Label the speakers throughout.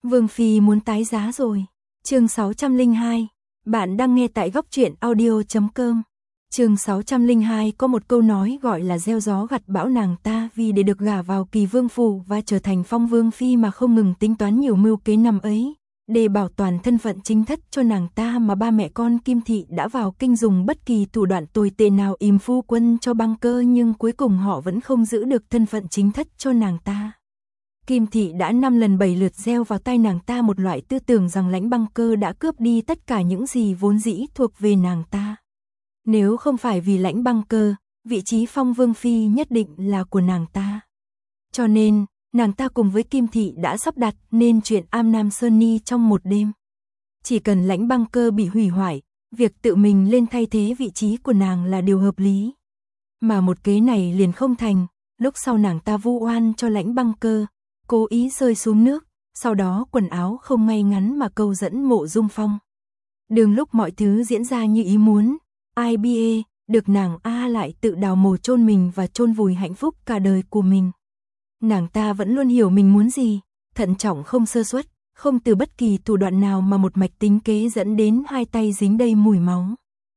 Speaker 1: Vương Phi muốn tái giá rồi. Chương 602. Bạn đang nghe tại góc truyện audio.com. Chương 602 có một câu nói gọi là gieo gió gặt bão, nàng ta vì để được gả vào Kỳ Vương phủ và trở thành Phong Vương Phi mà không ngừng tính toán nhiều mưu kế năm ấy. Để bảo toàn thân phận chính thất cho nàng ta mà ba mẹ con Kim Thị đã vào kinh dùng bất kỳ thủ đoạn tồi tệ nào ìm phu quân cho Băng Cơ, nhưng cuối cùng họ vẫn không giữ được thân phận chính thất cho nàng ta. Kim Thị đã 5 lần 7 lượt gieo vào tai nàng ta một loại tư tưởng rằng Lãnh Băng Cơ đã cướp đi tất cả những gì vốn dĩ thuộc về nàng ta. Nếu không phải vì Lãnh Băng Cơ, vị trí Phong Vương Phi nhất định là của nàng ta. Cho nên, nàng ta cùng với Kim Thị đã sắp đặt nên chuyện Am Nam Sơn Ni trong một đêm. Chỉ cần Lãnh Băng Cơ bị hủy hoại, việc tự mình lên thay thế vị trí của nàng là điều hợp lý. Mà một kế này liền không thành, lúc sau nàng ta vu oan cho Lãnh Băng Cơ, cố ý rơi xuống nước, sau đó quần áo không ngay ngắn mà câu dẫn Mộ Dung Phong. Đường lúc mọi thứ diễn ra như ý muốn, IBA, được nàng A lại tự đào mồ chôn mình và chôn vùi hạnh phúc cả đời của mình. Nàng ta vẫn luôn hiểu mình muốn gì, thận trọng không sơ suất, không từ bất kỳ thủ đoạn nào mà một mạch tính kế dẫn đến hai tay dính đầy mùi máu.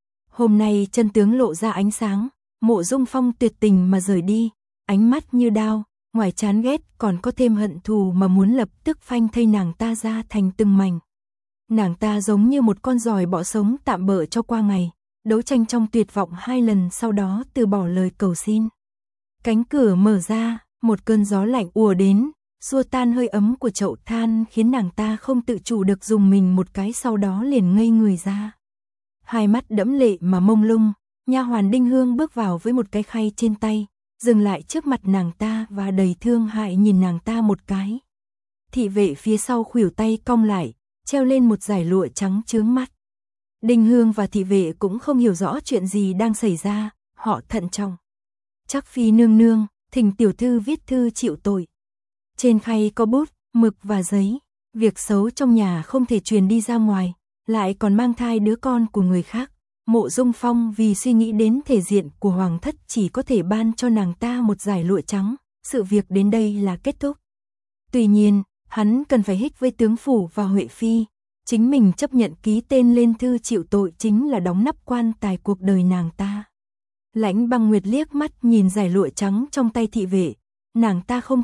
Speaker 1: Hôm nay chân tướng lộ ra ánh sáng, Mộ Dung Phong tuyệt tình mà rời đi, ánh mắt như đao, ngoài chán ghét còn có thêm hận thù mà muốn lập tức phanh thây nàng ta ra thành từng mảnh. Nàng ta giống như một con giòi bọ sống tạm bợ cho qua ngày, đấu tranh trong tuyệt vọng 2 lần sau đó từ bỏ lời cầu xin. Cánh cửa mở ra, một cơn gió lạnh ùa đến, xua tan hơi ấm của chậu than khiến nàng ta không tự chủ được dùng mình một cái, sau đó liền ngây người ra. Hai mắt đẫm lệ mà mông lung, nha hoàn Đinh Hương bước vào với một cái khay trên tay, dừng lại trước mặt nàng ta và đầy thương hại nhìn nàng ta một cái. Thị vệ phía sau khuỷu tay cong lại, treo lên một dải lụa trắng chướng mắt. Đinh Hương và thị vệ cũng không hiểu rõ chuyện gì đang xảy ra, họ thận trọng. Chắc Phi nương nương, thỉnh tiểu thư viết thư chịu tội. Trên khay có bút, mực và giấy, việc xấu trong nhà không thể truyền đi ra ngoài, lại còn mang thai đứa con của người khác. Mộ Dung Phong vì suy nghĩ đến thể diện của hoàng thất chỉ có thể ban cho nàng ta một dải lụa trắng, sự việc đến đây là kết thúc. Tuy nhiên, hắn cần phải hích với tướng phủ và Huệ Phi, chính mình chấp nhận ký tên lên thư chịu tội chính là đóng nắp quan tài cuộc đời nàng ta. Lãnh Băng Nguyệt liếc mắt nhìn dải lụa trắng trong tay thị vệ, nàng ta không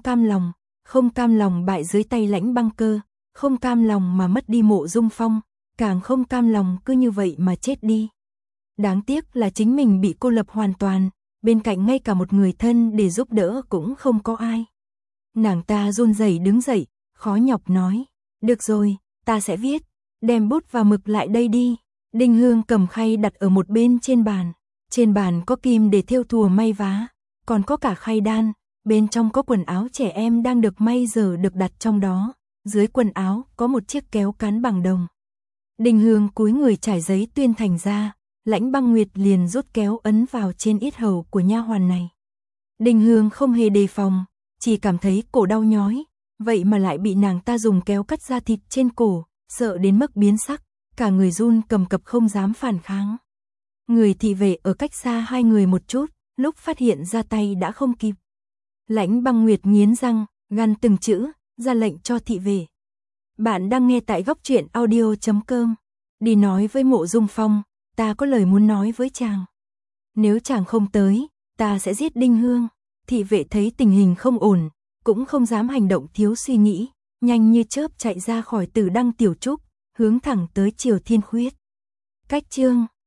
Speaker 1: cam lòng bại dưới tay Lãnh Băng Cơ, không cam lòng mà mất đi Mộ Dung Phong, càng không cam lòng cứ như vậy mà chết đi. Đáng tiếc là chính mình bị cô lập hoàn toàn, bên cạnh ngay cả một người thân để giúp đỡ cũng không có ai. Nàng ta run rẩy đứng dậy, khó nhọc nói, được rồi, ta sẽ viết, đem bút và mực lại đây đi. Đinh Hương cầm khay đặt ở một bên trên bàn có kim để thêu thùa may vá, còn có cả khay đan, bên trong có quần áo trẻ em đang được may giờ được đặt trong đó, dưới quần áo có một chiếc kéo cán bằng đồng. Đinh Hương cúi người trải giấy tuyên thành ra, Lãnh Băng Nguyệt liền rút kéo ấn vào trên yết hầu của nha hoàn này. Đinh Hương không hề đề phòng, chỉ cảm thấy cổ đau nhói, vậy mà lại bị nàng ta dùng kéo cắt ra thịt trên cổ, sợ đến mức biến sắc, cả người run cầm cập không dám phản kháng. Người thị vệ ở cách xa hai người một chút, lúc phát hiện ra tay đã không kịp. Lãnh Băng Nguyệt nghiến răng, gằn từng chữ, ra lệnh cho thị vệ. Bạn đang nghe tại góc truyện audio.com. Đi nói với Mộ Dung Phong, ta có lời muốn nói với chàng. Nếu chàng không tới, ta sẽ giết Đinh Hương. Thị vệ thấy tình hình không ổn, cũng không dám hành động thiếu suy nghĩ, nhanh như chớp chạy ra khỏi Tử Đăng Tiểu Trúc, hướng thẳng tới Triều Thiên Khuyết. Cách chương